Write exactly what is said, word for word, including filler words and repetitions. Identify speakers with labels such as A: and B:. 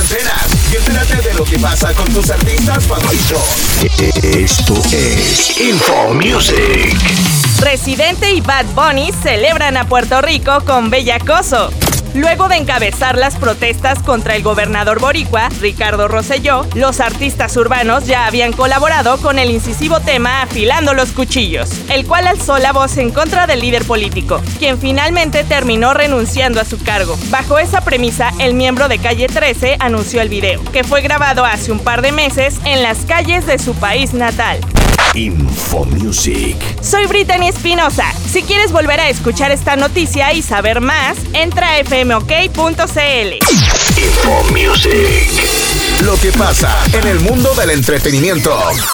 A: antenas y entérate de lo que pasa con tus artistas favoritos. Esto es Info Music.
B: Residente y Bad Bunny celebran a Puerto Rico con Bellacoso. Luego de encabezar las protestas contra el gobernador boricua, Ricardo Rosselló, los artistas urbanos ya habían colaborado con el incisivo tema Afilando los Cuchillos, el cual alzó la voz en contra del líder político, quien finalmente terminó renunciando a su cargo. Bajo esa premisa, el miembro de Calle trece anunció el video, que fue grabado hace un par de meses en las calles de su país natal.
A: Info Music.
B: Soy Brittany Espinosa. Si quieres volver a escuchar esta noticia y saber más, entra a f m o k punto c l.
A: Info Music. Lo que pasa en el mundo del entretenimiento.